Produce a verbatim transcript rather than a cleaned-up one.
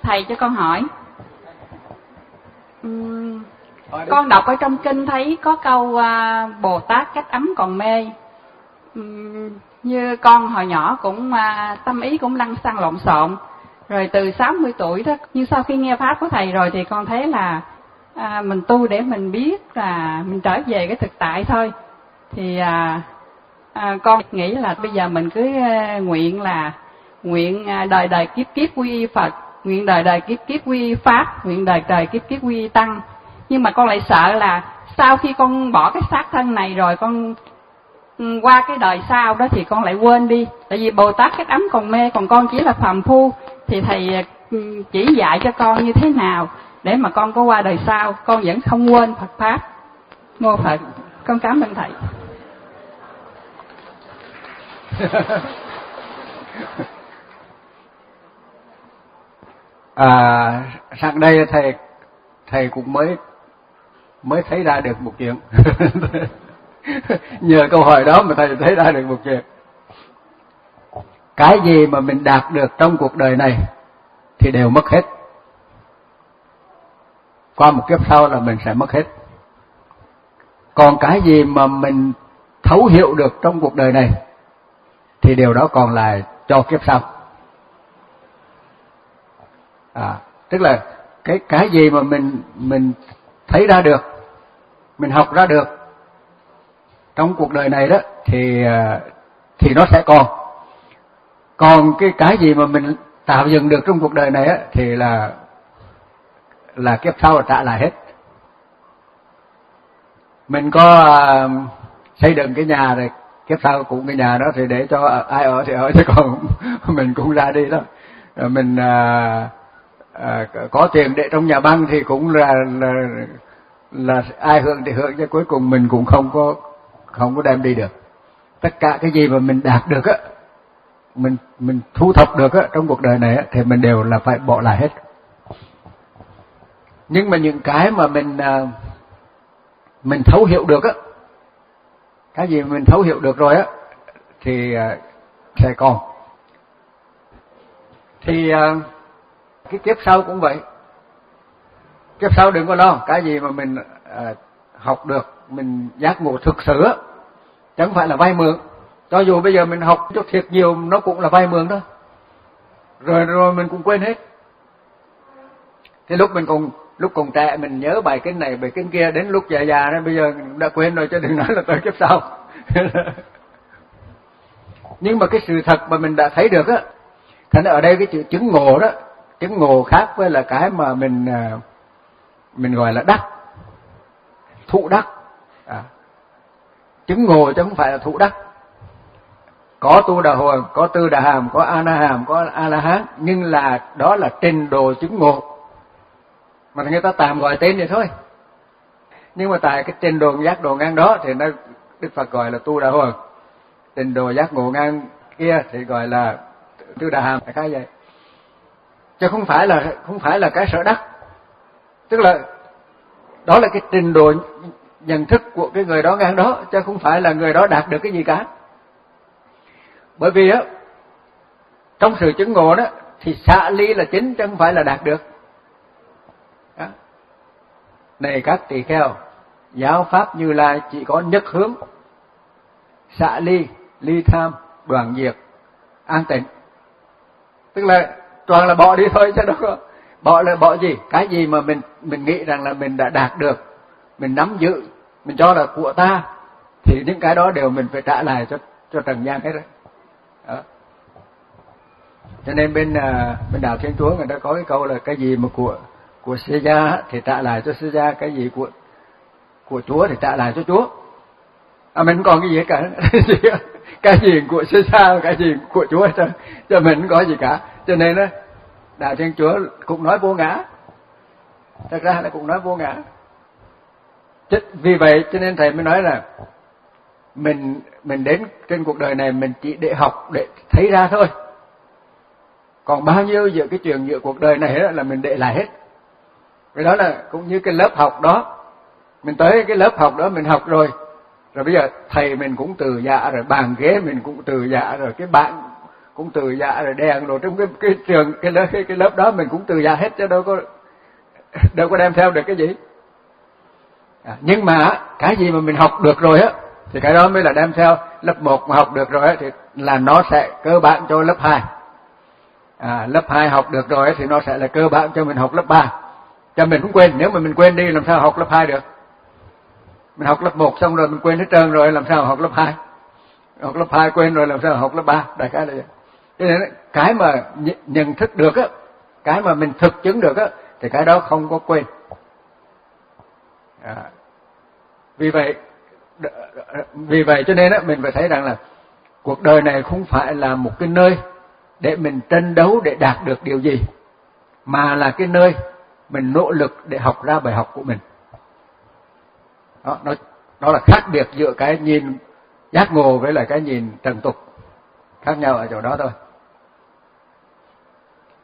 thầy cho con hỏi. Uhm, con đọc ở trong kinh thấy có câu à, Bồ Tát cách ấm còn mê. Uhm, như con hồi nhỏ cũng à, tâm ý cũng lăng xăng lộn xộn. Rồi từ sáu mươi tuổi đó, nhưng sau khi nghe pháp của thầy rồi thì con thấy là à, mình tu để mình biết là mình trở về cái thực tại thôi. Thì à, à, con nghĩ là bây giờ mình cứ à, nguyện là nguyện à, đời đời kiếp kiếp quy y Phật, nguyện đời đời kiếp kiếp quy y Pháp, nguyện đời đời kiếp kiếp quy y Tăng. Nhưng mà con lại sợ là sau khi con bỏ cái xác thân này rồi, con qua cái đời sau đó thì con lại quên đi. Tại vì Bồ Tát cách ấm còn mê, còn con chỉ là phàm phu. Thì thầy chỉ dạy cho con như thế nào để mà con có qua đời sau con vẫn không quên Phật pháp. Mô Phật. Con cảm ơn thầy. À, sang đây thầy thầy cũng mới mới thấy ra được một chuyện. Nhờ câu hỏi đó mà thầy thấy ra được một chuyện. Cái gì mà mình đạt được trong cuộc đời này thì đều mất hết. Qua một kiếp sau là mình sẽ mất hết. Còn cái gì mà mình thấu hiểu được trong cuộc đời này thì điều đó còn lại cho kiếp sau. À, tức là cái cái gì mà mình mình thấy ra được, mình học ra được trong cuộc đời này đó thì thì nó sẽ còn. Còn cái cái gì mà mình tạo dựng được trong cuộc đời này á thì là là kiếp sau là trả lại hết. Mình có uh, xây dựng cái nhà rồi kiếp sau cũng cái nhà đó thì để cho ai ở thì ở, chứ còn mình cũng ra đi đó. Rồi mình uh, uh, có tiền để trong nhà băng thì cũng là là, là ai hưởng thì hưởng, chứ cuối cùng mình cũng không có không có đem đi được. Tất cả cái gì mà mình đạt được á, mình mình thu thập được á trong cuộc đời này á thì mình đều là phải bỏ lại hết. Nhưng mà những cái mà mình uh, mình thấu hiểu được á, cái gì mình thấu hiểu được rồi á thì uh, sẽ còn. Thì uh, cái kiếp sau cũng vậy. Kiếp sau đừng có lo, cái gì mà mình uh, học được, mình giác ngộ thực sự á, chẳng phải là vay mượn. Cho dù bây giờ mình học cho thiệt nhiều nó cũng là vay mượn đó. Rồi rồi mình cũng quên hết. Thế lúc mình còn lúc còn trẻ mình nhớ bài kinh này bài kinh kia, đến lúc già già đó bây giờ đã quên rồi, chứ đừng nói là tới kiếp sau. Nhưng mà cái sự thật mà mình đã thấy được á, thành ở đây cái chữ chứng ngộ đó, chứng ngộ khác với là cái mà mình mình gọi là đắc, thụ đắc. À, chứng ngộ chứ không phải là thụ đắc. Có tu đà hồi, có tư đà hàm, có a na hàm, có a la hán, nhưng là đó là trình độ chứng ngộ mà người ta tạm gọi tên vậy thôi. Nhưng mà tại cái trình độ giác ngộ ngang đó thì nó Đức Phật gọi là tu đà hồi, trình độ giác ngộ ngang kia thì gọi là tư đà hàm, cái vậy. Chứ không phải là không phải là cái sở đắc. Tức là đó là cái trình độ nhận thức của cái người đó ngang đó, chứ không phải là người đó đạt được cái gì cả. Bởi vì á, trong sự chứng ngộ đó thì xả ly là chính chứ không phải là đạt được. Đó. Này các tỳ kheo, giáo pháp Như Lai chỉ có nhất hướng, xả ly, ly tham, đoạn diệt, an tịnh. Tức là toàn là bỏ đi thôi, chứ đâu có bỏ là bỏ gì. Cái gì mà mình mình nghĩ rằng là mình đã đạt được, mình nắm giữ, mình cho là của ta, thì những cái đó đều mình phải trả lại cho cho trần gian hết rồi. Đó. Cho nên bên bên đạo Thiên Chúa người ta có cái câu là cái gì mà của của Sư gia thì trả lại cho Sư gia, cái gì của của Chúa thì trả lại cho Chúa. À, mình còn cái gì cả, cái gì của Sư gia, cái gì của Chúa cho cho mình không có gì cả. Cho nên đó, đạo Thiên Chúa cũng nói vô ngã, thật ra là cũng nói vô ngã. Vì vậy cho nên thầy mới nói là mình mình đến trên cuộc đời này mình chỉ để học, để thấy ra thôi. Còn bao nhiêu giữa cái chuyện giữa cuộc đời này đó là mình để lại hết. Vì đó là cũng như cái lớp học đó, mình tới cái lớp học đó mình học rồi, rồi bây giờ thầy mình cũng từ dạ rồi, bàn ghế mình cũng từ dạ rồi, cái bạn cũng từ dạ rồi đèn rồi trong cái cái trường cái lớp cái, cái lớp đó mình cũng từ dạ hết chứ đâu có đâu có đem theo được cái gì. À, nhưng mà cái gì mà mình học được rồi á thì cái đó mới là đem theo. Lớp một mà học được rồi á thì là nó sẽ cơ bản cho lớp hai. À, lớp hai học được rồi ấy, thì nó sẽ là cơ bản cho mình học lớp ba. Cho mình cũng quên, nếu mà mình quên đi làm sao học lớp hai được. Mình học lớp một xong rồi mình quên hết trơn rồi làm sao học lớp hai. Học lớp hai quên rồi làm sao học lớp ba. Đại khái là vậy. Cho nên cái mà nhận thức được á, cái mà mình thực chứng được á thì cái đó không có quên. À, vì vậy vì vậy cho nên á mình phải thấy rằng là cuộc đời này không phải là một cái nơi để mình tranh đấu để đạt được điều gì, mà là cái nơi mình nỗ lực để học ra bài học của mình. Đó, nó, đó là khác biệt giữa cái nhìn giác ngộ với lại cái nhìn trần tục, khác nhau ở chỗ đó thôi.